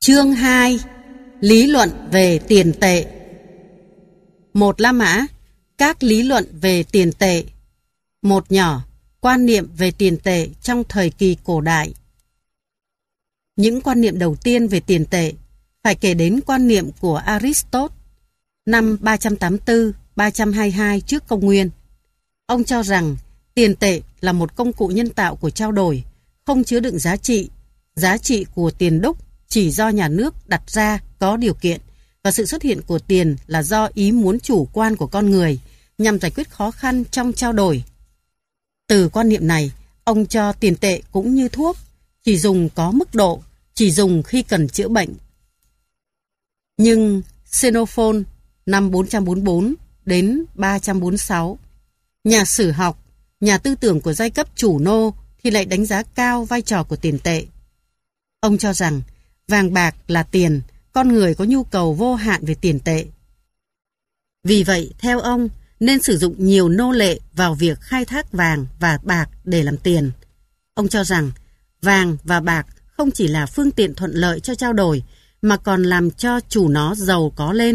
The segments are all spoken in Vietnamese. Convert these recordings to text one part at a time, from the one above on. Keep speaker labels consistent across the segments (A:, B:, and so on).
A: Chương 2. Lý luận về tiền tệ. 1. La Mã. Các lý luận về tiền tệ. 1 nhỏ. Quan niệm về tiền tệ trong thời kỳ cổ đại. Những quan niệm đầu tiên về tiền tệ phải kể đến quan niệm của Aristotle năm 384-322 trước công nguyên. Ông cho rằng tiền tệ là một công cụ nhân tạo của trao đổi, không chứa đựng giá trị. Giá trị của tiền đúc chỉ do nhà nước đặt ra có điều kiện, và sự xuất hiện của tiền là do ý muốn chủ quan của con người nhằm giải quyết khó khăn trong trao đổi. Từ quan niệm này, ông cho tiền tệ cũng như thuốc, chỉ dùng có mức độ, chỉ dùng khi cần chữa bệnh. Nhưng Xenophon năm 444 đến 346, nhà sử học, nhà tư tưởng của giai cấp chủ nô thì lại đánh giá cao vai trò của tiền tệ. Ông cho rằng vàng bạc là tiền, con người có nhu cầu vô hạn về tiền tệ. Vì vậy, theo ông, nên sử dụng nhiều nô lệ vào việc khai thác vàng và bạc để làm tiền. Ông cho rằng vàng và bạc không chỉ là phương tiện thuận lợi cho trao đổi, mà còn làm cho chủ nó giàu có lên.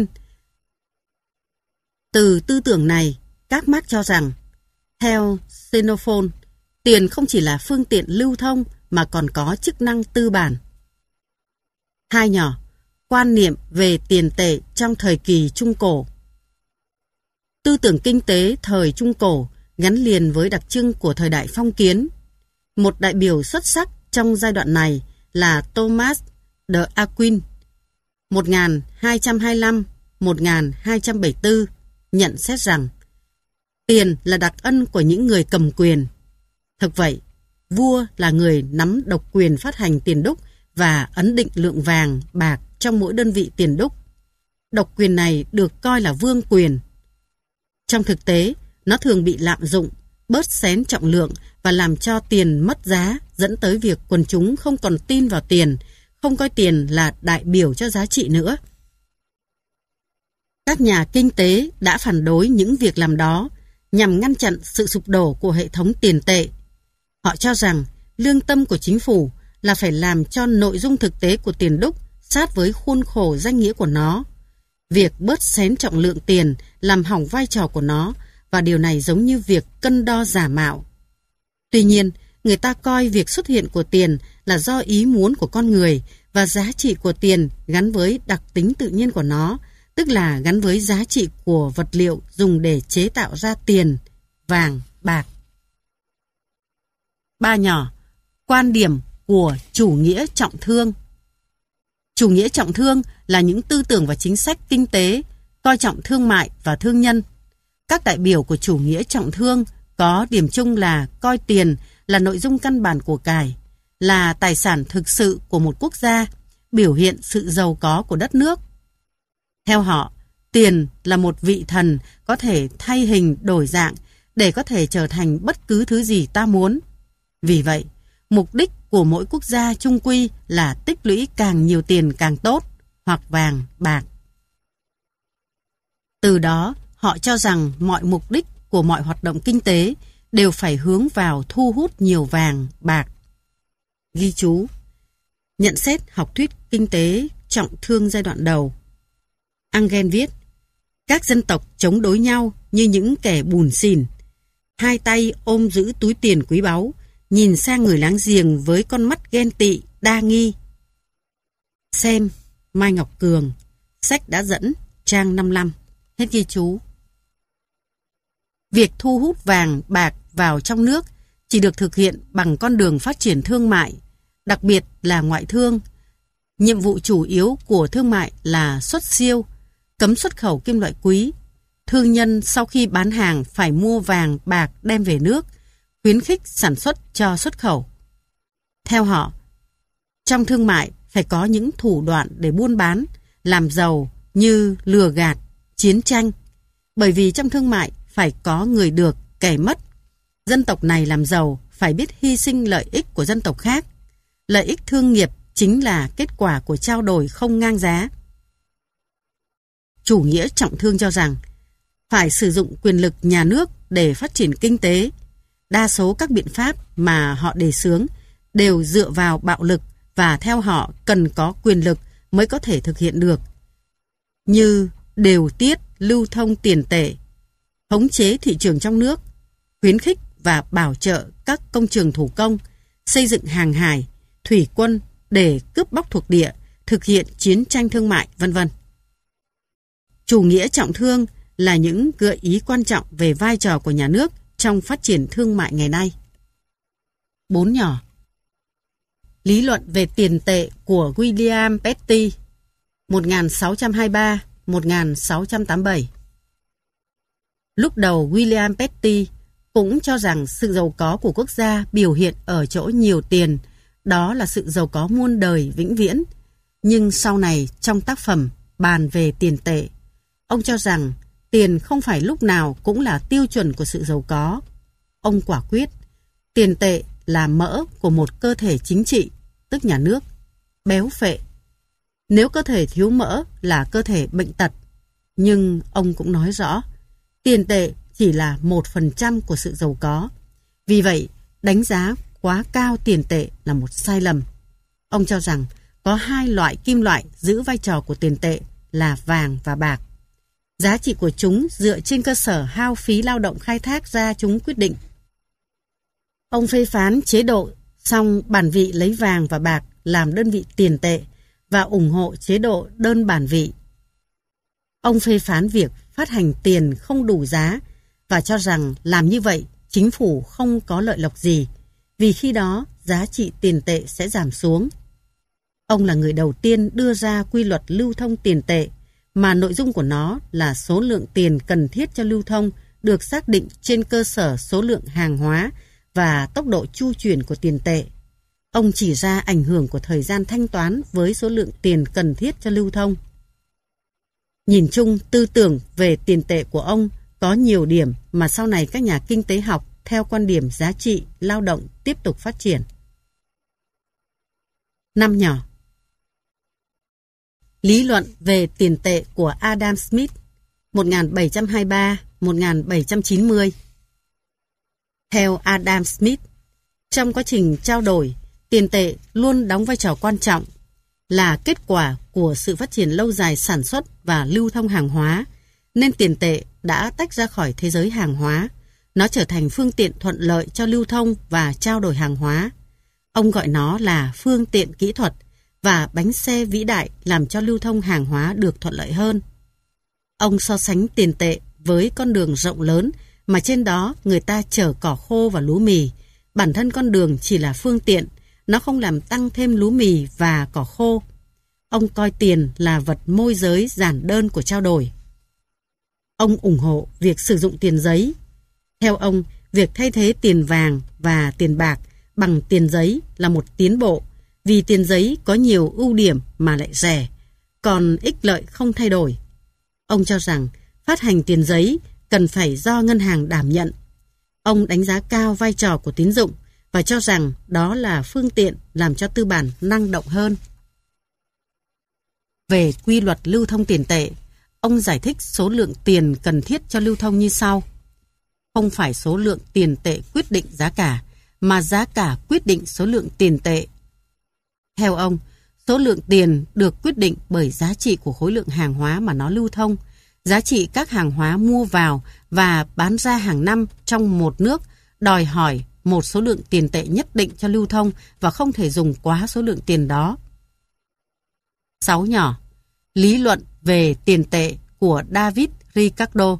A: Từ tư tưởng này, các Marx cho rằng, theo Xenophon, tiền không chỉ là phương tiện lưu thông mà còn có chức năng tư bản. 2 nhỏ. Quan niệm về tiền tệ trong thời kỳ Trung Cổ. Tư tưởng kinh tế thời Trung Cổ gắn liền với đặc trưng của thời đại phong kiến. Một đại biểu xuất sắc trong giai đoạn này là Thomas de Aquin 1225-1274 nhận xét rằng tiền là đặc ân của những người cầm quyền. Thực vậy, vua là người nắm độc quyền phát hành tiền đúc và ấn định lượng vàng, bạc trong mỗi đơn vị tiền đúc. Độc quyền này được coi là vương quyền. Trong thực tế, nó thường bị lạm dụng, bớt xén trọng lượng và làm cho tiền mất giá, dẫn tới việc quần chúng không còn tin vào tiền, không coi tiền là đại biểu cho giá trị nữa. Các nhà kinh tế đã phản đối những việc làm đó nhằm ngăn chặn sự sụp đổ của hệ thống tiền tệ. Họ cho rằng lương tâm của chính phủ là phải làm cho nội dung thực tế của tiền đúc sát với khuôn khổ danh nghĩa của nó. Việc bớt xén trọng lượng tiền làm hỏng vai trò của nó, và điều này giống như việc cân đo giả mạo. Tuy nhiên, người ta coi việc xuất hiện của tiền là do ý muốn của con người, và giá trị của tiền gắn với đặc tính tự nhiên của nó, tức là gắn với giá trị của vật liệu dùng để chế tạo ra tiền, vàng, bạc. 3 nhỏ. Quan điểm của chủ nghĩa trọng thương. Chủ nghĩa trọng thương là những tư tưởng và chính sách kinh tế coi trọng thương mại và thương nhân. Các đại biểu của chủ nghĩa trọng thương có điểm chung là coi tiền là nội dung căn bản của cải, là tài sản thực sự của một quốc gia, biểu hiện sự giàu có của đất nước. Theo họ, tiền là một vị thần có thể thay hình đổi dạng để có thể trở thành bất cứ thứ gì ta muốn. Vì vậy, mục đích của mỗi quốc gia chung quy là tích lũy càng nhiều tiền càng tốt, hoặc vàng, bạc. Từ đó, họ cho rằng mọi mục đích của mọi hoạt động kinh tế đều phải hướng vào thu hút nhiều vàng, bạc. Ghi chú: nhận xét học thuyết kinh tế trọng thương giai đoạn đầu. Engel viết: các dân tộc chống đối nhau như những kẻ bùn xỉn, hai tay ôm giữ túi tiền quý báu, nhìn sang người láng giềng với con mắt ghen tị, đa nghi. Xem Mai Ngọc Cường, sách đã dẫn, trang 55. Hết ghi chú. Việc thu hút vàng, bạc vào trong nước chỉ được thực hiện bằng con đường phát triển thương mại, đặc biệt là ngoại thương. Nhiệm vụ chủ yếu của thương mại là xuất siêu, cấm xuất khẩu kim loại quý. Thương nhân sau khi bán hàng phải mua vàng, bạc đem về nước, khuyến khích sản xuất cho xuất khẩu. Theo họ, trong thương mại phải có những thủ đoạn để buôn bán, làm giàu như lừa gạt, chiến tranh. Bởi vì trong thương mại phải có người được, kẻ mất. Dân tộc này làm giàu phải biết hy sinh lợi ích của dân tộc khác. Lợi ích thương nghiệp chính là kết quả của trao đổi không ngang giá. Chủ nghĩa trọng thương cho rằng phải sử dụng quyền lực nhà nước để phát triển kinh tế. Đa số các biện pháp mà họ đề xướng đều dựa vào bạo lực, và theo họ cần có quyền lực mới có thể thực hiện được, như điều tiết lưu thông tiền tệ, khống chế thị trường trong nước, khuyến khích và bảo trợ các công trường thủ công, xây dựng hàng hải, thủy quân để cướp bóc thuộc địa, thực hiện chiến tranh thương mại, v.v. Chủ nghĩa trọng thương là những gợi ý quan trọng về vai trò của nhà nước trong phát triển thương mại ngày nay. 4 nhỏ. Lý luận về tiền tệ của William Petty 1623-1687. Lúc đầu William Petty cũng cho rằng sự giàu có của quốc gia biểu hiện ở chỗ nhiều tiền, đó là sự giàu có muôn đời vĩnh viễn. Nhưng sau này trong tác phẩm bàn về tiền tệ, ông cho rằng tiền không phải lúc nào cũng là tiêu chuẩn của sự giàu có. Ông quả quyết, tiền tệ là mỡ của một cơ thể chính trị, tức nhà nước, béo phệ. Nếu cơ thể thiếu mỡ là cơ thể bệnh tật. Nhưng ông cũng nói rõ, tiền tệ chỉ là 1% của sự giàu có. Vì vậy, đánh giá quá cao tiền tệ là một sai lầm. Ông cho rằng có 2 loại kim loại giữ vai trò của tiền tệ là vàng và bạc. Giá trị của chúng dựa trên cơ sở hao phí lao động khai thác ra chúng quyết định. Ông phê phán chế độ song bản vị lấy vàng và bạc làm đơn vị tiền tệ và ủng hộ chế độ đơn bản vị. Ông phê phán việc phát hành tiền không đủ giá và cho rằng làm như vậy chính phủ không có lợi lộc gì, vì khi đó giá trị tiền tệ sẽ giảm xuống. Ông là người đầu tiên đưa ra quy luật lưu thông tiền tệ, mà nội dung của nó là số lượng tiền cần thiết cho lưu thông được xác định trên cơ sở số lượng hàng hóa và tốc độ chu chuyển của tiền tệ. Ông chỉ ra ảnh hưởng của thời gian thanh toán với số lượng tiền cần thiết cho lưu thông. Nhìn chung, tư tưởng về tiền tệ của ông có nhiều điểm mà sau này các nhà kinh tế học theo quan điểm giá trị lao động tiếp tục phát triển. 5 nhỏ. Lý luận về tiền tệ của Adam Smith 1723-1790. Theo Adam Smith, trong quá trình trao đổi, tiền tệ luôn đóng vai trò quan trọng, là kết quả của sự phát triển lâu dài sản xuất và lưu thông hàng hóa, nên tiền tệ đã tách ra khỏi thế giới hàng hóa. Nó trở thành phương tiện thuận lợi cho lưu thông và trao đổi hàng hóa. Ông gọi nó là phương tiện kỹ thuật và bánh xe vĩ đại làm cho lưu thông hàng hóa được thuận lợi hơn. Ông so sánh tiền tệ với con đường rộng lớn mà trên đó người ta chở cỏ khô và lúa mì. Bản thân con đường chỉ là phương tiện, nó không làm tăng thêm lúa mì và cỏ khô. Ông coi tiền là vật môi giới giản đơn của trao đổi. Ông ủng hộ việc sử dụng tiền giấy. Theo ông, việc thay thế tiền vàng và tiền bạc bằng tiền giấy là một tiến bộ, vì tiền giấy có nhiều ưu điểm mà lại rẻ, còn ích lợi không thay đổi. Ông cho rằng phát hành tiền giấy cần phải do ngân hàng đảm nhận. Ông đánh giá cao vai trò của tín dụng và cho rằng đó là phương tiện làm cho tư bản năng động hơn. Về quy luật lưu thông tiền tệ, ông giải thích số lượng tiền cần thiết cho lưu thông như sau. Không phải số lượng tiền tệ quyết định giá cả, mà giá cả quyết định số lượng tiền tệ. Theo ông, số lượng tiền được quyết định bởi giá trị của khối lượng hàng hóa mà nó lưu thông, giá trị các hàng hóa mua vào và bán ra hàng năm trong một nước đòi hỏi một số lượng tiền tệ nhất định cho lưu thông và không thể dùng quá số lượng tiền đó. 6 nhỏ. Lý luận về tiền tệ của David Ricardo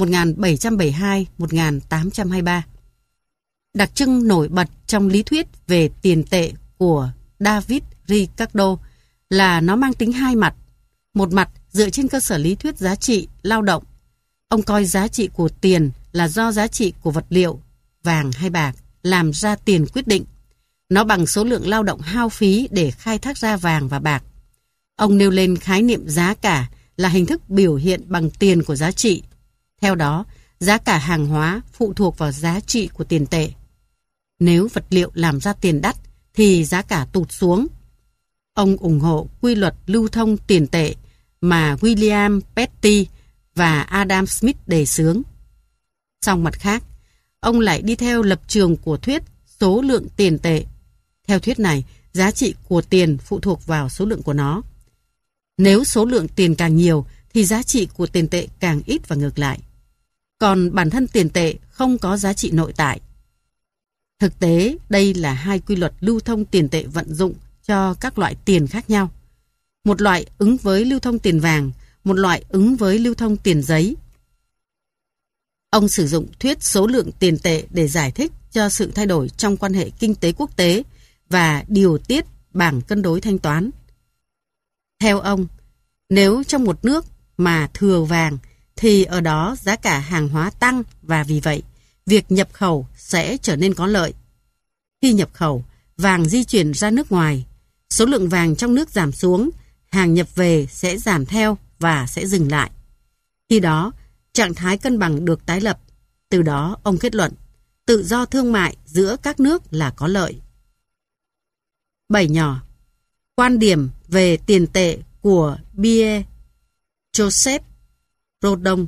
A: 1772-1823. Đặc trưng nổi bật trong lý thuyết về tiền tệ của David Ricardo là nó mang tính hai mặt. Một mặt dựa trên cơ sở lý thuyết giá trị lao động. Ông coi giá trị của tiền là do giá trị của vật liệu, vàng hay bạc, làm ra tiền quyết định. Nó bằng số lượng lao động hao phí để khai thác ra vàng và bạc. Ông nêu lên khái niệm giá cả là hình thức biểu hiện bằng tiền của giá trị. Theo đó, giá cả hàng hóa phụ thuộc vào giá trị của tiền tệ. Nếu vật liệu làm ra tiền đắt thì giá cả tụt xuống. Ông ủng hộ quy luật lưu thông tiền tệ mà William Petty và Adam Smith đề xướng. Song mặt khác, ông lại đi theo lập trường của thuyết số lượng tiền tệ. Theo thuyết này, giá trị của tiền phụ thuộc vào số lượng của nó. Nếu số lượng tiền càng nhiều thì giá trị của tiền tệ càng ít và ngược lại. Còn bản thân tiền tệ không có giá trị nội tại. Thực tế, đây là hai quy luật lưu thông tiền tệ vận dụng cho các loại tiền khác nhau. Một loại ứng với lưu thông tiền vàng, một loại ứng với lưu thông tiền giấy. Ông sử dụng thuyết số lượng tiền tệ để giải thích cho sự thay đổi trong quan hệ kinh tế quốc tế và điều tiết bảng cân đối thanh toán. Theo ông, nếu trong một nước mà thừa vàng thì ở đó giá cả hàng hóa tăng và vì vậy, việc nhập khẩu sẽ trở nên có lợi. Khi nhập khẩu, vàng di chuyển ra nước ngoài, số lượng vàng trong nước giảm xuống, hàng nhập về sẽ giảm theo và sẽ dừng lại. Khi đó, trạng thái cân bằng được tái lập. Từ đó, ông kết luận, tự do thương mại giữa các nước là có lợi. 7 nhỏ. Quan điểm về tiền tệ của Pierre Joseph Proudhon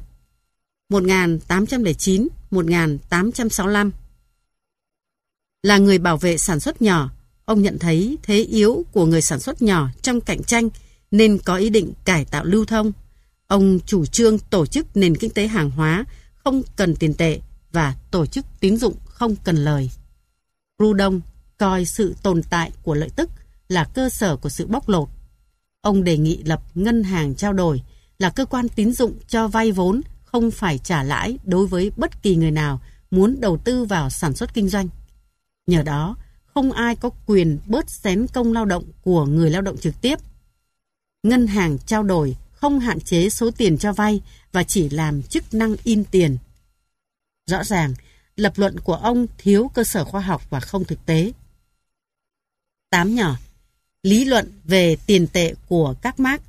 A: 1809-1865. Là người bảo vệ sản xuất nhỏ, ông nhận thấy thế yếu của người sản xuất nhỏ trong cạnh tranh nên có ý định cải tạo lưu thông. Ông chủ trương tổ chức nền kinh tế hàng hóa không cần tiền tệ và tổ chức tín dụng không cần lời. Proudhon coi sự tồn tại của lợi tức là cơ sở của sự bóc lột. Ông đề nghị lập ngân hàng trao đổi là cơ quan tín dụng cho vay vốn không phải trả lãi đối với bất kỳ người nào muốn đầu tư vào sản xuất kinh doanh. Nhờ đó, không ai có quyền bớt xén công lao động của người lao động trực tiếp. Ngân hàng trao đổi không hạn chế số tiền cho vay và chỉ làm chức năng in tiền. Rõ ràng, lập luận của ông thiếu cơ sở khoa học và không thực tế. 8 nhỏ. Lý luận về tiền tệ của các Marx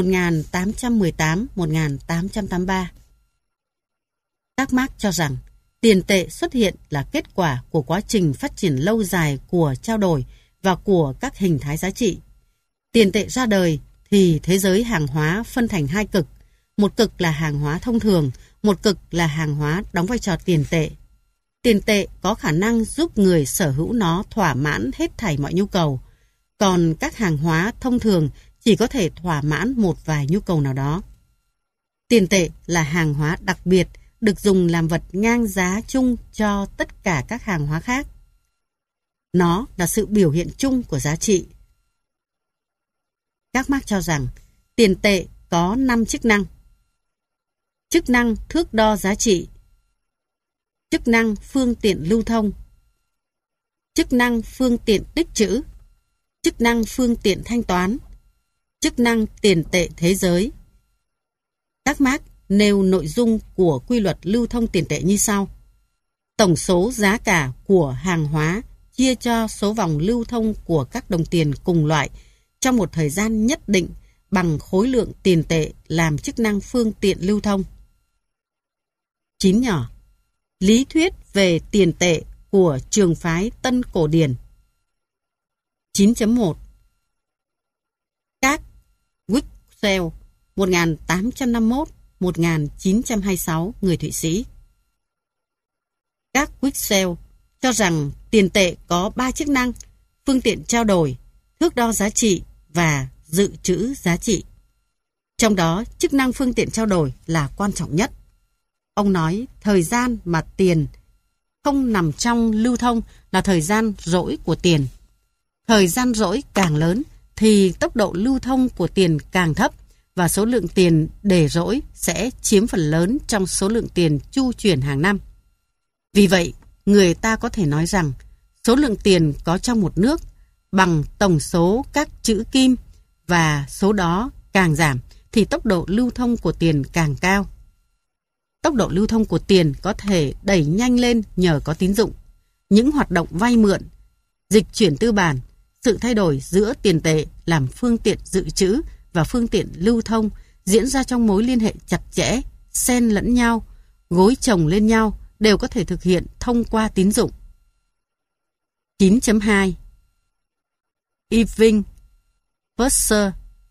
A: 1818-1883. Các Marx cho rằng tiền tệ xuất hiện là kết quả của quá trình phát triển lâu dài của trao đổi và của các hình thái giá trị. Tiền tệ ra đời thì thế giới hàng hóa phân thành hai cực. Một cực là hàng hóa thông thường, một cực là hàng hóa đóng vai trò tiền tệ. Tiền tệ có khả năng giúp người sở hữu nó thỏa mãn hết thảy mọi nhu cầu, còn các hàng hóa thông thường chỉ có thể thỏa mãn một vài nhu cầu nào đó. Tiền tệ là hàng hóa đặc biệt, được dùng làm vật ngang giá chung cho tất cả các hàng hóa khác. Nó là sự biểu hiện chung của giá trị. Các Marx cho rằng tiền tệ có 5 chức năng. Chức năng thước đo giá trị, chức năng phương tiện lưu thông, chức năng phương tiện tích trữ, chức năng phương tiện thanh toán, chức năng tiền tệ thế giới. Các Marx nêu nội dung của quy luật lưu thông tiền tệ như sau. Tổng số giá cả của hàng hóa chia cho số vòng lưu thông của các đồng tiền cùng loại trong một thời gian nhất định bằng khối lượng tiền tệ làm chức năng phương tiện lưu thông. 9 nhỏ. Lý thuyết về tiền tệ của trường phái Tân Cổ điển. 9.1. Các Wicksell 1851-1926 người Thụy Sĩ. Các Wicksell cho rằng tiền tệ có 3 chức năng: phương tiện trao đổi, thước đo giá trị và dự trữ giá trị. Trong đó, chức năng phương tiện trao đổi là quan trọng nhất. Ông nói thời gian mà tiền không nằm trong lưu thông là thời gian rỗi của tiền. Thời gian rỗi càng lớn thì tốc độ lưu thông của tiền càng thấp và số lượng tiền để rỗi sẽ chiếm phần lớn trong số lượng tiền chu chuyển hàng năm. Vì vậy, người ta có thể nói rằng số lượng tiền có trong một nước bằng tổng số các chữ kim và số đó càng giảm thì tốc độ lưu thông của tiền càng cao. Tốc độ lưu thông của tiền có thể đẩy nhanh lên nhờ có tín dụng. Những hoạt động vay mượn, dịch chuyển tư bản, sự thay đổi giữa tiền tệ làm phương tiện dự trữ và phương tiện lưu thông diễn ra trong mối liên hệ chặt chẽ, xen lẫn nhau, gối chồng lên nhau đều có thể thực hiện thông qua tín dụng. 9.2. Irving Fisher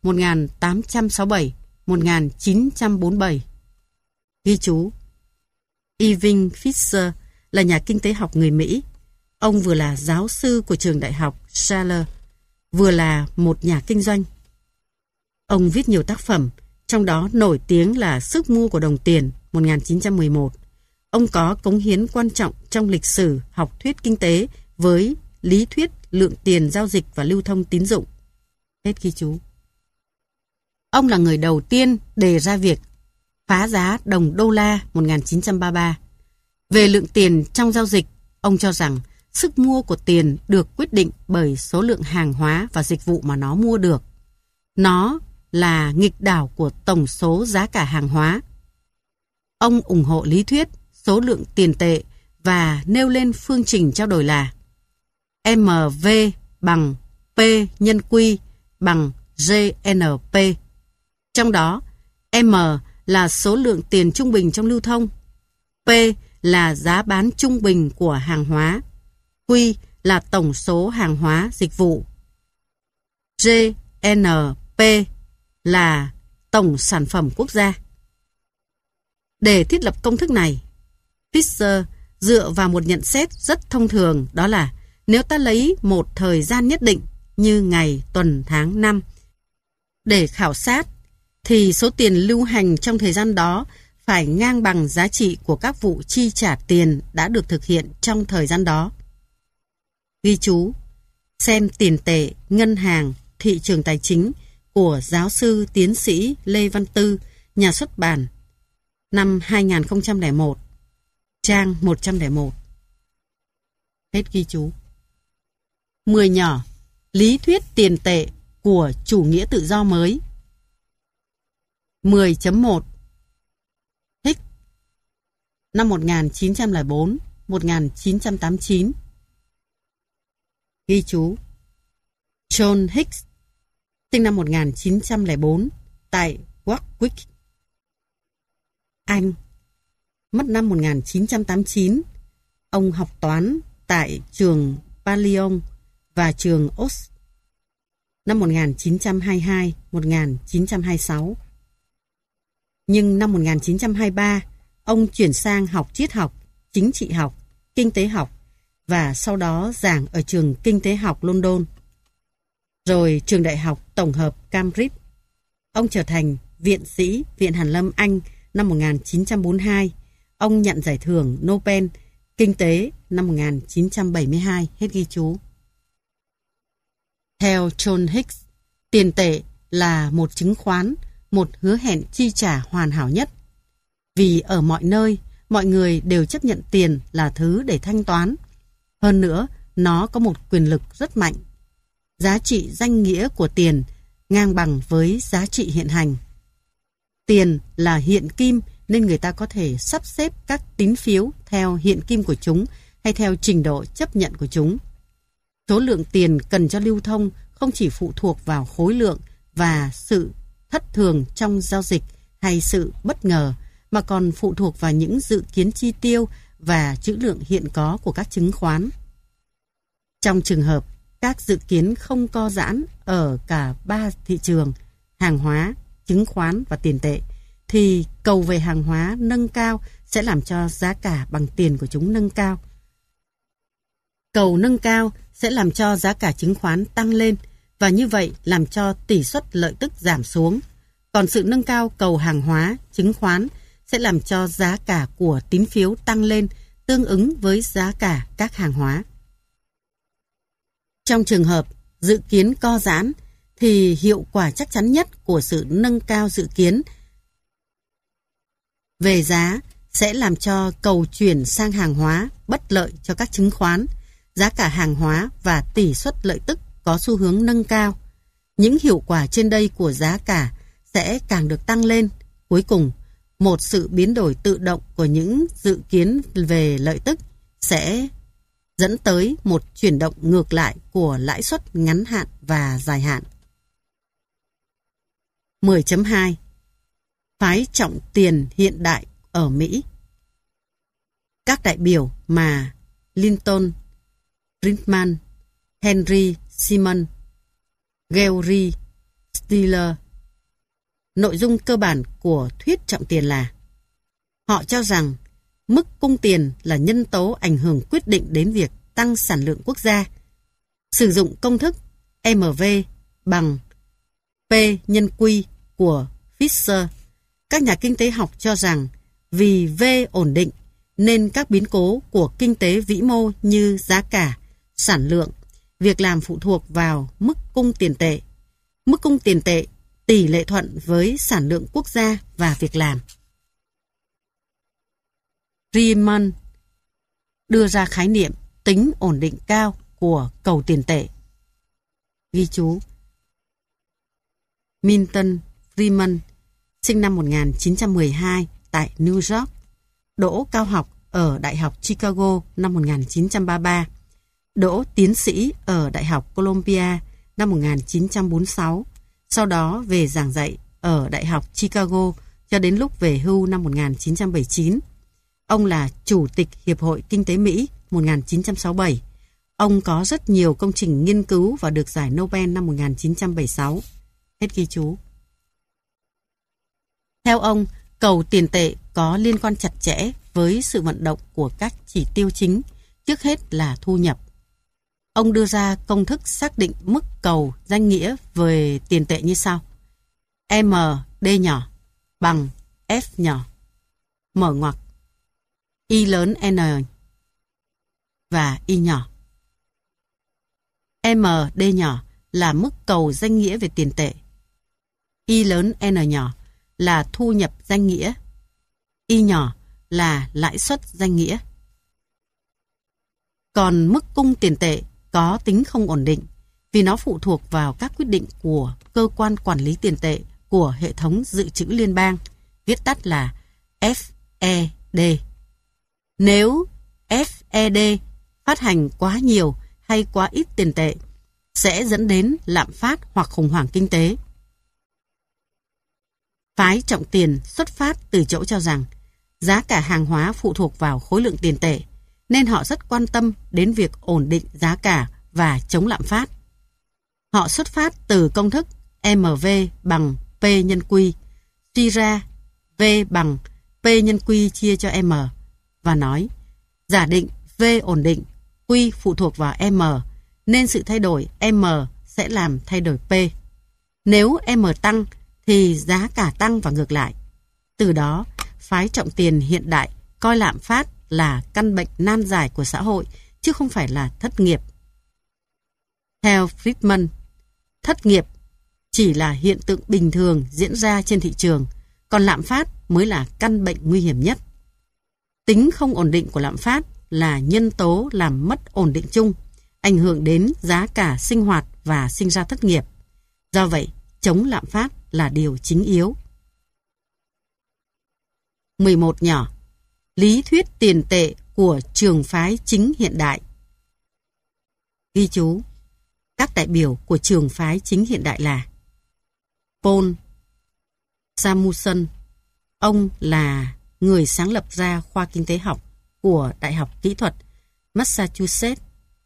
A: 1867-1947. Ghi chú: Irving Fisher là nhà kinh tế học người Mỹ. Ông vừa là giáo sư của trường đại học Charles, vừa là một nhà kinh doanh. Ông viết nhiều tác phẩm, trong đó nổi tiếng là Sức mua của đồng tiền 1911. Ông có cống hiến quan trọng trong lịch sử học thuyết kinh tế với lý thuyết lượng tiền giao dịch và lưu thông tín dụng. Hết ghi chú. Ông là người đầu tiên đề ra việc phá giá đồng đô la 1933. Về lượng tiền trong giao dịch, ông cho rằng sức mua của tiền được quyết định bởi số lượng hàng hóa và dịch vụ mà nó mua được. Nó là nghịch đảo của tổng số giá cả hàng hóa. Ông ủng hộ lý thuyết số lượng tiền tệ và nêu lên phương trình trao đổi là MV bằng P nhân Q bằng GNP. Trong đó, M là số lượng tiền trung bình trong lưu thông, P là giá bán trung bình của hàng hóa, Q là tổng số hàng hóa dịch vụ, GNP là tổng sản phẩm quốc gia. Để thiết lập công thức này, Fisher dựa vào một nhận xét rất thông thường, đó là nếu ta lấy một thời gian nhất định như ngày, tuần, tháng, năm để khảo sát, thì số tiền lưu hành trong thời gian đó phải ngang bằng giá trị của các vụ chi trả tiền đã được thực hiện trong thời gian đó. Ghi chú: xem tiền tệ, ngân hàng, thị trường tài chính của giáo sư tiến sĩ Lê Văn Tư, nhà xuất bản, năm 2001, trang 101. Hết ghi chú. 10 nhỏ, lý thuyết tiền tệ của chủ nghĩa tự do mới. 10.1 Hicks, năm 1904-1989. Ghi chú: John Hicks, sinh năm 1904 tại Warwick, Anh, mất năm 1989. Ông học toán tại trường Balliol và trường Oxford năm 1922-1926. Nhưng năm 1923, ông chuyển sang học triết học, chính trị học, kinh tế học và sau đó giảng ở trường kinh tế học London, rồi trường đại học tổng hợp Cambridge. Ông trở thành viện sĩ Viện Hàn lâm Anh năm 1942. Ông nhận giải thưởng Nobel Kinh tế năm 1972. Hết ghi chú. Theo John Hicks, tiền tệ là một chứng khoán, một hứa hẹn chi trả hoàn hảo nhất. Vì ở mọi nơi, mọi người đều chấp nhận tiền là thứ để thanh toán. Hơn nữa, nó có một quyền lực rất mạnh. Giá trị danh nghĩa của tiền ngang bằng với giá trị hiện hành. Tiền là hiện kim nên người ta có thể sắp xếp các tín phiếu theo hiện kim của chúng hay theo trình độ chấp nhận của chúng. Số lượng tiền cần cho lưu thông không chỉ phụ thuộc vào khối lượng và sự thất thường trong giao dịch hay sự bất ngờ, mà còn phụ thuộc vào những dự kiến chi tiêu và trữ lượng hiện có của các chứng khoán. Trong trường hợp các dự kiến không co giãn ở cả ba thị trường, hàng hóa, chứng khoán và tiền tệ, thì cầu về hàng hóa nâng cao sẽ làm cho giá cả bằng tiền của chúng nâng cao. Cầu nâng cao sẽ làm cho giá cả chứng khoán tăng lên, và như vậy làm cho tỷ suất lợi tức giảm xuống. Còn sự nâng cao cầu hàng hóa, chứng khoán sẽ làm cho giá cả của tín phiếu tăng lên, tương ứng với giá cả các hàng hóa. Trong trường hợp dự kiến co giãn, thì hiệu quả chắc chắn nhất của sự nâng cao dự kiến về giá sẽ làm cho cầu chuyển sang hàng hóa bất lợi cho các chứng khoán. Giá cả hàng hóa và tỷ suất lợi tức có xu hướng nâng cao. Những hiệu quả trên đây của giá cả sẽ càng được tăng lên. Cuối cùng, một sự biến đổi tự động của những dự kiến về lợi tức sẽ dẫn tới một chuyển động ngược lại của lãi suất ngắn hạn và dài hạn. 10.2 Phái trọng tiền hiện đại ở Mỹ. Các đại biểu mà Linton, Friedman, Henry Simon, George Stiller. Nội dung cơ bản của thuyết trọng tiền là họ cho rằng mức cung tiền là nhân tố ảnh hưởng quyết định đến việc tăng sản lượng quốc gia. Sử dụng công thức MV bằng P nhân Q của Fisher, các nhà kinh tế học cho rằng vì V ổn định nên các biến cố của kinh tế vĩ mô như giá cả, sản lượng, việc làm phụ thuộc vào mức cung tiền tệ. Mức cung tiền tệ tỷ lệ thuận với sản lượng quốc gia và việc làm. Riemann đưa ra khái niệm tính ổn định cao của cầu tiền tệ. Ghi chú: Milton Friedman, sinh năm 1912 tại New York, đỗ cao học ở Đại học Chicago năm 1933, đỗ tiến sĩ ở Đại học Columbia năm 1946, sau đó về giảng dạy ở Đại học Chicago cho đến lúc về hưu năm 1979. Ông là Chủ tịch Hiệp hội Kinh tế Mỹ 1967. Ông có rất nhiều công trình nghiên cứu và được giải Nobel năm 1976. Hết ghi chú. Theo ông, cầu tiền tệ có liên quan chặt chẽ với sự vận động của các chỉ tiêu chính, trước hết là thu nhập. Ông đưa ra công thức xác định mức cầu danh nghĩa về tiền tệ như sau: MD nhỏ bằng F nhỏ, mở ngoặc, Y lớn N và Y nhỏ. MD nhỏ là mức cầu danh nghĩa về tiền tệ. Y lớn N nhỏ là thu nhập danh nghĩa. Y nhỏ là lãi suất danh nghĩa. Còn mức cung tiền tệ có tính không ổn định vì nó phụ thuộc vào các quyết định của cơ quan quản lý tiền tệ của hệ thống dự trữ liên bang, viết tắt là FED. Nếu FED phát hành quá nhiều hay quá ít tiền tệ, sẽ dẫn đến lạm phát hoặc khủng hoảng kinh tế. Phái trọng tiền xuất phát từ chỗ cho rằng giá cả hàng hóa phụ thuộc vào khối lượng tiền tệ, nên họ rất quan tâm đến việc ổn định giá cả và chống lạm phát. Họ xuất phát từ công thức MV bằng P nhân Q, suy ra V bằng P nhân Q chia cho M, và nói giả định V ổn định, Q phụ thuộc vào M, nên sự thay đổi M sẽ làm thay đổi P. Nếu M tăng thì giá cả tăng và ngược lại. Từ đó, phái trọng tiền hiện đại coi lạm phát là căn bệnh nan giải của xã hội, chứ không phải là thất nghiệp. Theo Friedman, thất nghiệp chỉ là hiện tượng bình thường diễn ra trên thị trường, còn lạm phát mới là căn bệnh nguy hiểm nhất. Tính không ổn định của lạm phát là nhân tố làm mất ổn định chung, ảnh hưởng đến giá cả sinh hoạt và sinh ra thất nghiệp. Do vậy, chống lạm phát là điều chính yếu. 11 nhỏ. Lý thuyết tiền tệ của trường phái chính hiện đại. Ghi chú: các đại biểu của trường phái chính hiện đại là Paul Samuelson. Ông là người sáng lập ra khoa kinh tế học của Đại học Kỹ thuật Massachusetts,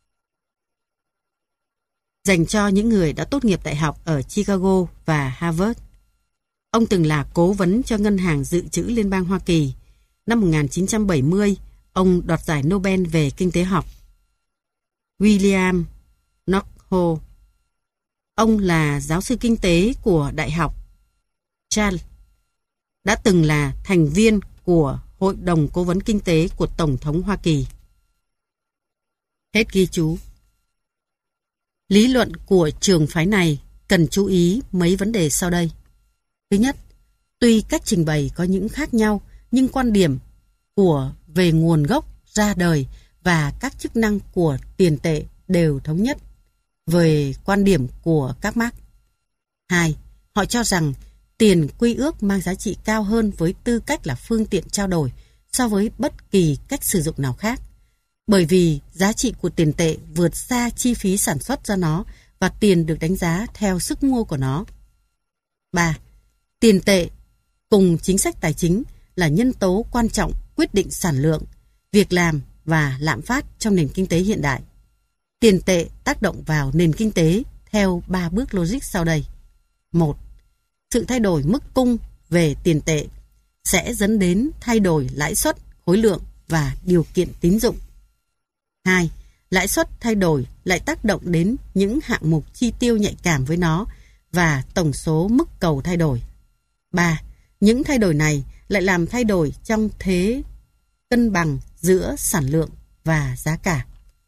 A: dành cho những người đã tốt nghiệp đại học ở Chicago và Harvard. Ông từng là cố vấn cho Ngân hàng Dự trữ Liên bang Hoa Kỳ. Năm 1970, ông đoạt giải Nobel về kinh tế học. William Knockhoe. Ông là giáo sư kinh tế của Đại học Yale, đã từng là thành viên của Hội đồng Cố vấn Kinh tế của Tổng thống Hoa Kỳ. Hết ghi chú. Lý luận của trường phái này cần chú ý mấy vấn đề sau đây. Thứ nhất, tuy cách trình bày có những khác nhau, nhưng quan điểm về nguồn gốc, ra đời và các chức năng của tiền tệ đều thống nhất về quan điểm của các Marx. 2. Họ cho rằng tiền quy ước mang giá trị cao hơn với tư cách là phương tiện trao đổi so với bất kỳ cách sử dụng nào khác, bởi vì giá trị của tiền tệ vượt xa chi phí sản xuất ra nó và tiền được đánh giá theo sức mua của nó. 3. Tiền tệ cùng chính sách tài chính là nhân tố quan trọng quyết định sản lượng, việc làm và lạm phát trong nền kinh tế hiện đại. Tiền tệ tác động vào nền kinh tế theo 3 bước logic sau đây. 1. Sự thay đổi mức cung về tiền tệ sẽ dẫn đến thay đổi lãi suất, khối lượng và điều kiện tín dụng. 2. Lãi suất thay đổi lại tác động đến những hạng mục chi tiêu nhạy cảm với nó và tổng số mức cầu thay đổi. 3. Những thay đổi này lại làm thay đổi trong thế cân bằng giữa sản lượng và giá cả.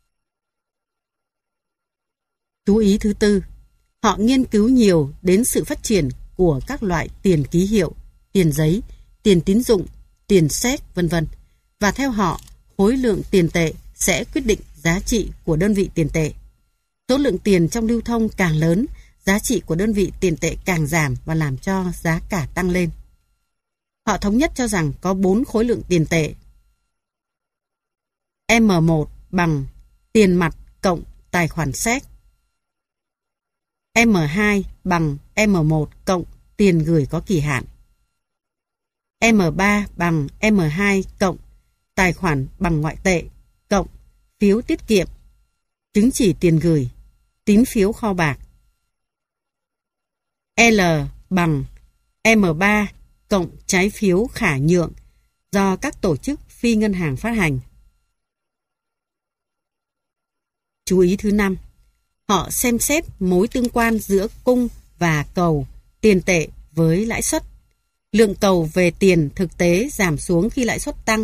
A: Chú ý thứ tư, họ nghiên cứu nhiều đến sự phát triển của các loại tiền ký hiệu, tiền giấy, tiền tín dụng, tiền séc, vân vân. Và theo họ, khối lượng tiền tệ sẽ quyết định giá trị của đơn vị tiền tệ. Số lượng tiền trong lưu thông càng lớn, giá trị của đơn vị tiền tệ càng giảm và làm cho giá cả tăng lên. Họ thống nhất cho rằng có 4 khối lượng tiền tệ. M1 bằng tiền mặt cộng tài khoản séc. M2 bằng M1 cộng tiền gửi có kỳ hạn. M3 bằng M2 cộng tài khoản bằng ngoại tệ cộng phiếu tiết kiệm, chứng chỉ tiền gửi, tín phiếu kho bạc. L bằng M3 cộng trái phiếu khả nhượng do các tổ chức phi ngân hàng phát hành. Chú ý thứ 5. Họ xem xét mối tương quan giữa cung và cầu tiền tệ với lãi suất. Lượng cầu về tiền thực tế giảm xuống khi lãi suất tăng.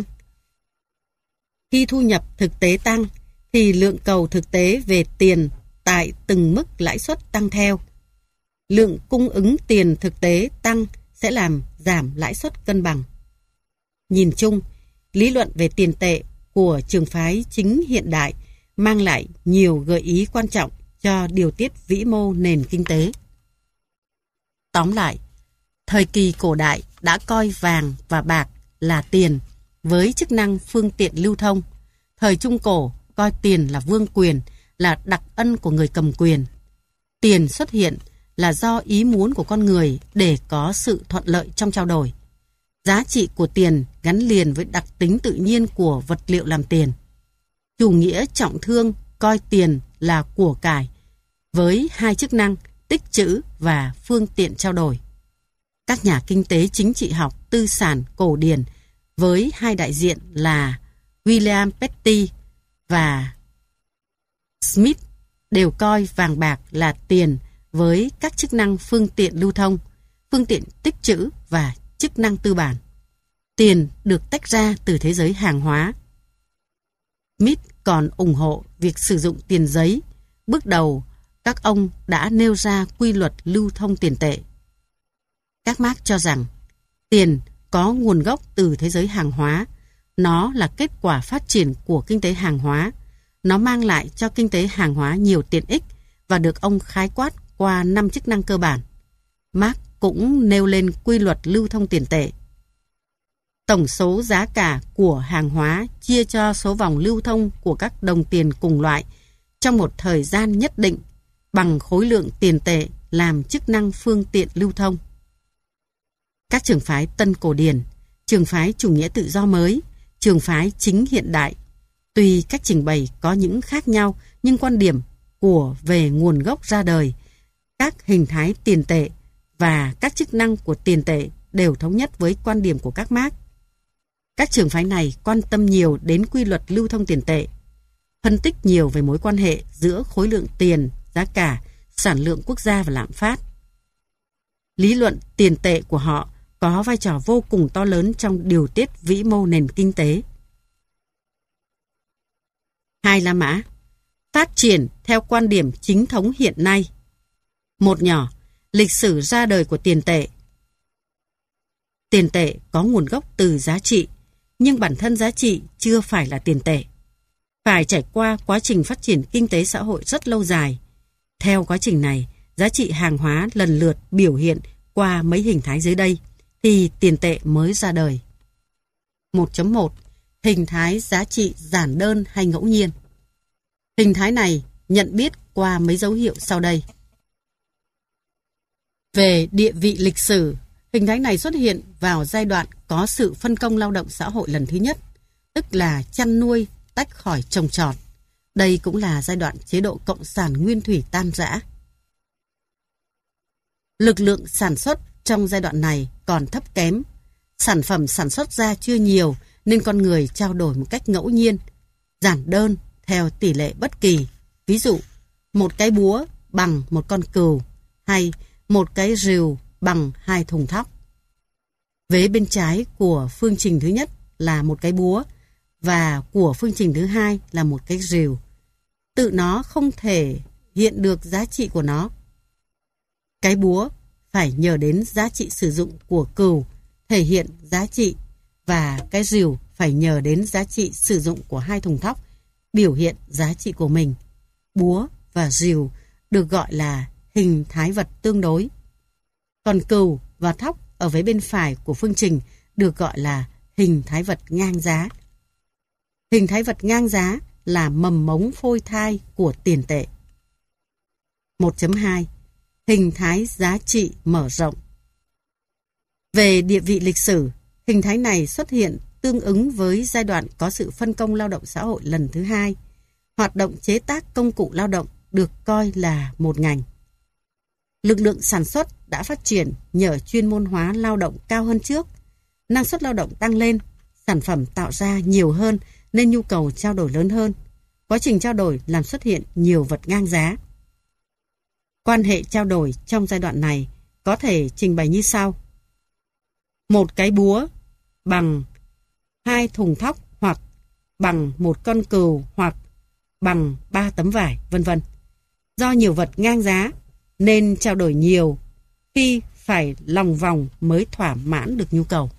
A: Khi thu nhập thực tế tăng, thì lượng cầu thực tế về tiền tại từng mức lãi suất tăng theo. Lượng cung ứng tiền thực tế tăng sẽ làm giảm lãi suất cân bằng. Nhìn chung, lý luận về tiền tệ của trường phái chính hiện đại mang lại nhiều gợi ý quan trọng cho điều tiết vĩ mô nền kinh tế. Tóm lại, thời kỳ cổ đại đã coi vàng và bạc là tiền với chức năng phương tiện lưu thông. Thời Trung Cổ coi tiền là vương quyền, là đặc ân của người cầm quyền. Tiền xuất hiện là do ý muốn của con người để có sự thuận lợi trong trao đổi. Giá trị của tiền gắn liền với đặc tính tự nhiên của vật liệu làm tiền. Chủ nghĩa trọng thương coi tiền là của cải với hai chức năng tích trữ và phương tiện trao đổi. Các nhà kinh tế chính trị học tư sản cổ điển với hai đại diện là William Petty và Smith đều coi vàng bạc là tiền với các chức năng phương tiện lưu thông, phương tiện tích trữ và chức năng tư bản. Tiền được tách ra từ thế giới hàng hóa. Smith còn ủng hộ việc sử dụng tiền giấy. Bước đầu, các ông đã nêu ra quy luật lưu thông tiền tệ. Các Marx cho rằng tiền có nguồn gốc từ thế giới hàng hóa. Nó là kết quả phát triển của kinh tế hàng hóa. Nó mang lại cho kinh tế hàng hóa nhiều tiện ích và được ông khái quát qua 5 chức năng cơ bản. Marx cũng nêu lên quy luật lưu thông tiền tệ. Tổng số giá cả của hàng hóa chia cho số vòng lưu thông của các đồng tiền cùng loại trong một thời gian nhất định bằng khối lượng tiền tệ làm chức năng phương tiện lưu thông. Các trường phái tân cổ điển, trường phái chủ nghĩa tự do mới, trường phái chính hiện đại, tuy cách trình bày có những khác nhau nhưng quan điểm của về nguồn gốc ra đời, các hình thái tiền tệ và các chức năng của tiền tệ đều thống nhất với quan điểm của các Marx. Các trường phái này quan tâm nhiều đến quy luật lưu thông tiền tệ, phân tích nhiều về mối quan hệ giữa khối lượng tiền, giá cả, sản lượng quốc gia và lạm phát. Lý luận tiền tệ của họ có vai trò vô cùng to lớn trong điều tiết vĩ mô nền kinh tế. Hai La Mã phát triển theo quan điểm chính thống hiện nay. Một nhỏ, lịch sử ra đời của tiền tệ. Tiền tệ có nguồn gốc từ giá trị, nhưng bản thân giá trị chưa phải là tiền tệ. Phải trải qua quá trình phát triển kinh tế xã hội rất lâu dài. Theo quá trình này, giá trị hàng hóa lần lượt biểu hiện qua mấy hình thái dưới đây, thì tiền tệ mới ra đời. 1.1. Hình thái giá trị giản đơn hay ngẫu nhiên. Hình thái này nhận biết qua mấy dấu hiệu sau đây. Về địa vị lịch sử, hình thái này xuất hiện vào giai đoạn có sự phân công lao động xã hội lần thứ nhất, tức là chăn nuôi tách khỏi trồng trọt. Đây cũng là giai đoạn chế độ cộng sản nguyên thủy tan rã. Lực lượng sản xuất trong giai đoạn này còn thấp kém. Sản phẩm sản xuất ra chưa nhiều nên con người trao đổi một cách ngẫu nhiên, giản đơn theo tỷ lệ bất kỳ. Ví dụ, một cái búa bằng một con cừu hay một cái rìu bằng 2 thùng thóc. Vế bên trái của phương trình thứ nhất là một cái búa và của phương trình thứ hai là một cái rìu. Tự nó không thể hiện được giá trị của nó. Cái búa phải nhờ đến giá trị sử dụng của cừu thể hiện giá trị, và cái rìu phải nhờ đến giá trị sử dụng của 2 thùng thóc biểu hiện giá trị của mình. Búa và rìu được gọi là hình thái vật tương đối. Còn cừu và thóc ở vế bên phải của phương trình được gọi là hình thái vật ngang giá. Hình thái vật ngang giá là mầm mống phôi thai của tiền tệ. 1.2 Hình thái giá trị mở rộng. Về địa vị lịch sử, hình thái này xuất hiện tương ứng với giai đoạn có sự phân công lao động xã hội lần thứ hai. Hoạt động chế tác công cụ lao động được coi là một ngành. Lực lượng sản xuất đã phát triển nhờ chuyên môn hóa lao động cao hơn trước. Năng suất lao động tăng lên, sản phẩm tạo ra nhiều hơn nên nhu cầu trao đổi lớn hơn. Quá trình trao đổi làm xuất hiện nhiều vật ngang giá. Quan hệ trao đổi trong giai đoạn này có thể trình bày như sau. Một cái búa bằng 2 thùng thóc hoặc bằng một con cừu hoặc bằng 3 tấm vải, vân vân. Do nhiều vật ngang giá nên trao đổi nhiều khi phải lòng vòng mới thỏa mãn được nhu cầu.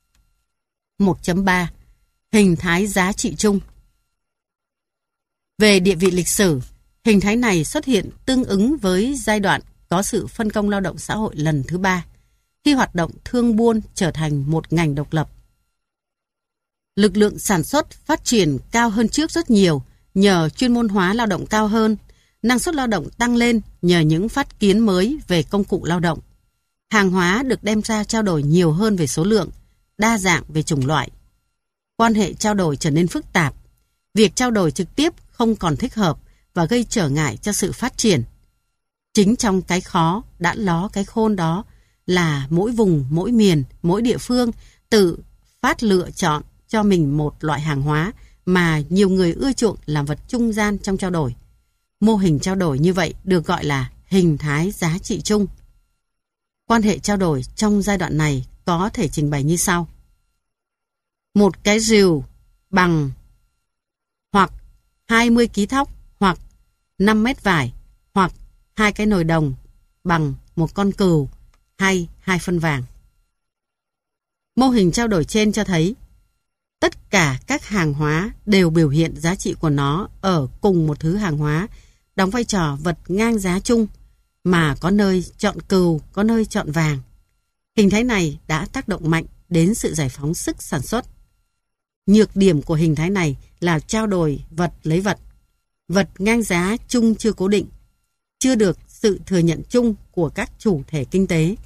A: 1.3 Hình thái giá trị chung. Về địa vị lịch sử, hình thái này xuất hiện tương ứng với giai đoạn có sự phân công lao động xã hội lần thứ ba, khi hoạt động thương buôn trở thành một ngành độc lập. Lực lượng sản xuất phát triển cao hơn trước rất nhiều nhờ chuyên môn hóa lao động cao hơn, năng suất lao động tăng lên nhờ những phát kiến mới về công cụ lao động. Hàng hóa được đem ra trao đổi nhiều hơn về số lượng, đa dạng về chủng loại. Quan hệ trao đổi trở nên phức tạp. Việc trao đổi trực tiếp không còn thích hợp và gây trở ngại cho sự phát triển. Chính trong cái khó đã ló cái khôn đó là mỗi vùng, mỗi miền, mỗi địa phương tự phát lựa chọn cho mình một loại hàng hóa mà nhiều người ưa chuộng làm vật trung gian trong trao đổi. Mô hình trao đổi như vậy được gọi là hình thái giá trị chung. Quan hệ trao đổi trong giai đoạn này có thể trình bày như sau. Một cái rìu bằng hoặc 20 kg thóc hoặc 5 mét vải hoặc 2 cái nồi đồng bằng một con cừu hay 2 phân vàng. Mô hình trao đổi trên cho thấy tất cả các hàng hóa đều biểu hiện giá trị của nó ở cùng một thứ hàng hóa, đóng vai trò vật ngang giá chung, mà có nơi chọn cừu, có nơi chọn vàng. Hình thái này đã tác động mạnh đến sự giải phóng sức sản xuất. Nhược điểm của hình thái này là trao đổi vật lấy vật. Vật ngang giá chung chưa cố định, chưa được sự thừa nhận chung của các chủ thể kinh tế.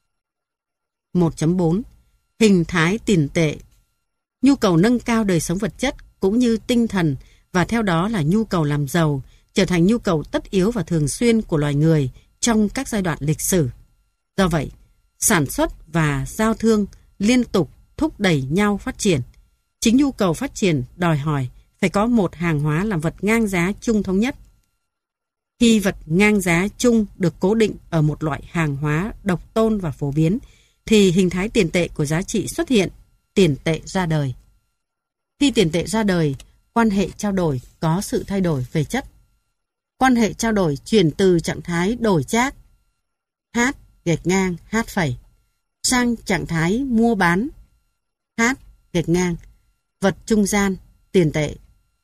A: 1.4 Hình thái tiền tệ. Nhu cầu nâng cao đời sống vật chất cũng như tinh thần và theo đó là nhu cầu làm giàu trở thành nhu cầu tất yếu và thường xuyên của loài người trong các giai đoạn lịch sử. Do vậy, sản xuất và giao thương liên tục thúc đẩy nhau phát triển. Chính nhu cầu phát triển đòi hỏi phải có một hàng hóa làm vật ngang giá chung thống nhất. Khi vật ngang giá chung được cố định ở một loại hàng hóa độc tôn và phổ biến, thì hình thái tiền tệ của giá trị xuất hiện, tiền tệ ra đời. Khi tiền tệ ra đời, quan hệ trao đổi có sự thay đổi về chất. Quan hệ trao đổi chuyển từ trạng thái đổi chác H-H' sang trạng thái mua bán H-, vật trung gian, tiền tệ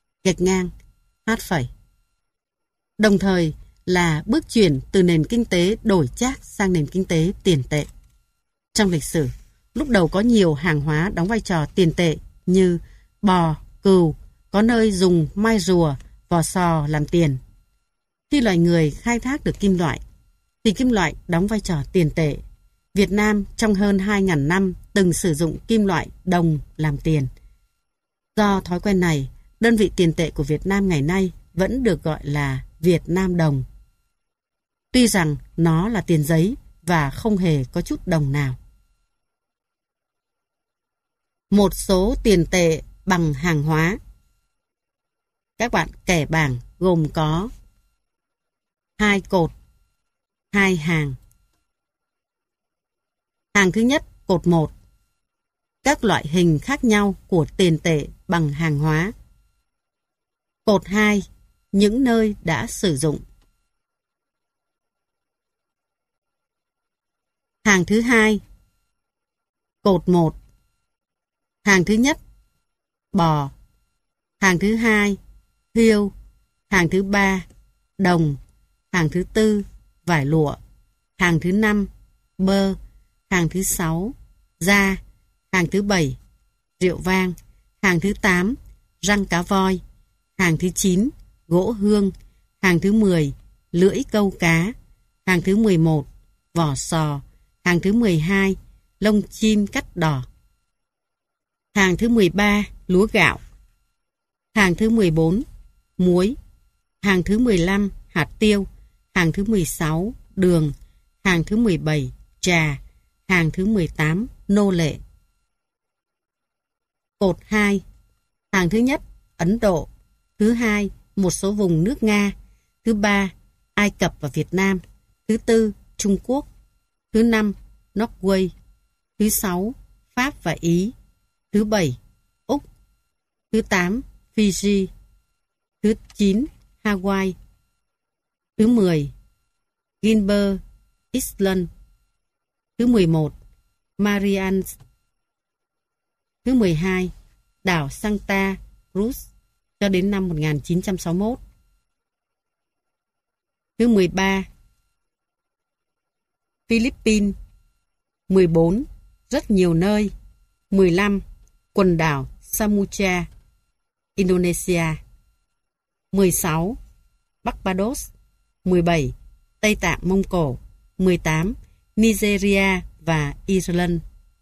A: H'. Đồng thời là bước chuyển từ nền kinh tế đổi chác sang nền kinh tế tiền tệ. Trong lịch sử, lúc đầu có nhiều hàng hóa đóng vai trò tiền tệ như bò, cừu, có nơi dùng mai rùa, vỏ sò làm tiền. Khi loài người khai thác được kim loại, thì kim loại đóng vai trò tiền tệ. Việt Nam trong hơn 2.000 năm từng sử dụng kim loại đồng làm tiền. Do thói quen này, đơn vị tiền tệ của Việt Nam ngày nay vẫn được gọi là Việt Nam đồng. Tuy rằng nó là tiền giấy và không hề có chút đồng nào. Một số tiền tệ bằng hàng hóa. Các bạn kẻ bảng gồm có 2 cột, 2 hàng, Hàng thứ nhất, cột 1. Các loại hình khác nhau của tiền tệ bằng hàng hóa. Cột 2. Những nơi đã sử dụng. Hàng thứ hai. Cột 1. Hàng thứ nhất, bò. Hàng thứ hai, hươu. Hàng thứ ba, đồng. Hàng thứ tư, vải lụa. Hàng thứ năm, bơ. Hàng thứ sáu, da. Hàng thứ bảy, rượu vang. Hàng thứ 8, răng cá voi. Hàng thứ 9, gỗ hương. Hàng thứ 10, lưỡi câu cá. Hàng thứ 11, vỏ sò. Hàng thứ 12, lông chim cắt đỏ. Hàng thứ 13, lúa gạo. Hàng thứ 14, muối. Hàng thứ 15, hạt tiêu. Hàng thứ 16, đường. Hàng thứ 17, trà. Hàng thứ 18, nô lệ. Cột 2. Hàng thứ nhất, Ấn Độ. Thứ hai, một số vùng nước Nga. Thứ ba, Ai Cập và Việt Nam. Thứ tư, Trung Quốc. Thứ năm, Norway. Thứ sáu, Pháp và Ý. Thứ bảy, Úc. Thứ 8, Fiji. Thứ 9, Hawaii. Thứ 10, Gilbert Island. Thứ 11, Marianas. Thứ 12, đảo Santa Cruz cho đến năm 1961. Thứ 13, Philippines. 14, rất nhiều nơi. 15, quần đảo Sumatra, Indonesia. 16, Barbados. 17, Tây Tạng Mông Cổ. 18, Nigeria và Ireland.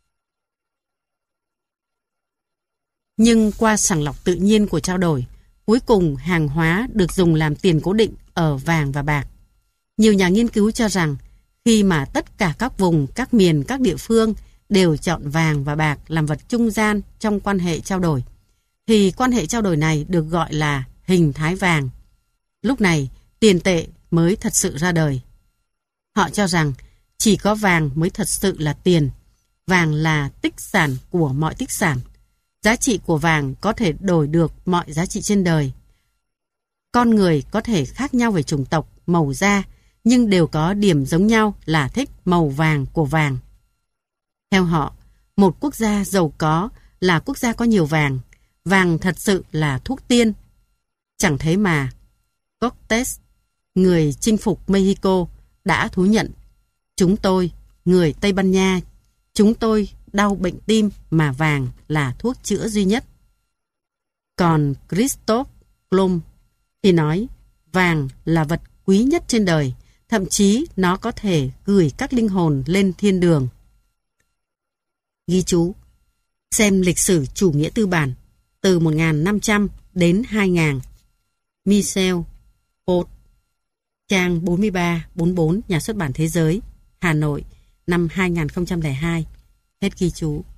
A: Nhưng qua sàng lọc tự nhiên của trao đổi, cuối cùng hàng hóa được dùng làm tiền cố định ở vàng và bạc. Nhiều nhà nghiên cứu cho rằng khi mà tất cả các vùng, các miền, các địa phương đều chọn vàng và bạc làm vật trung gian trong quan hệ trao đổi, thì quan hệ trao đổi này được gọi là hình thái vàng. Lúc này, tiền tệ mới thật sự ra đời. Họ cho rằng chỉ có vàng mới thật sự là tiền. Vàng là tích sản của mọi tích sản. Giá trị của vàng có thể đổi được mọi giá trị trên đời. Con người có thể khác nhau về chủng tộc, màu da, nhưng đều có điểm giống nhau là thích màu vàng của vàng. Theo họ, một quốc gia giàu có là quốc gia có nhiều vàng. Vàng thật sự là thuốc tiên. Chẳng thế mà Cortés, người chinh phục Mexico, đã thú nhận: chúng tôi, người Tây Ban Nha, chúng tôi đau bệnh tim mà vàng là thuốc chữa duy nhất. Còn Christophe Colomb thì nói vàng là vật quý nhất trên đời, thậm chí nó có thể gửi các linh hồn lên thiên đường. Ghi chú: xem lịch sử chủ nghĩa tư bản từ 1500 đến 2000. Michel Port, trang 43-44, Nhà xuất bản Thế giới, Hà Nội, năm 2002. Hết ghi chú.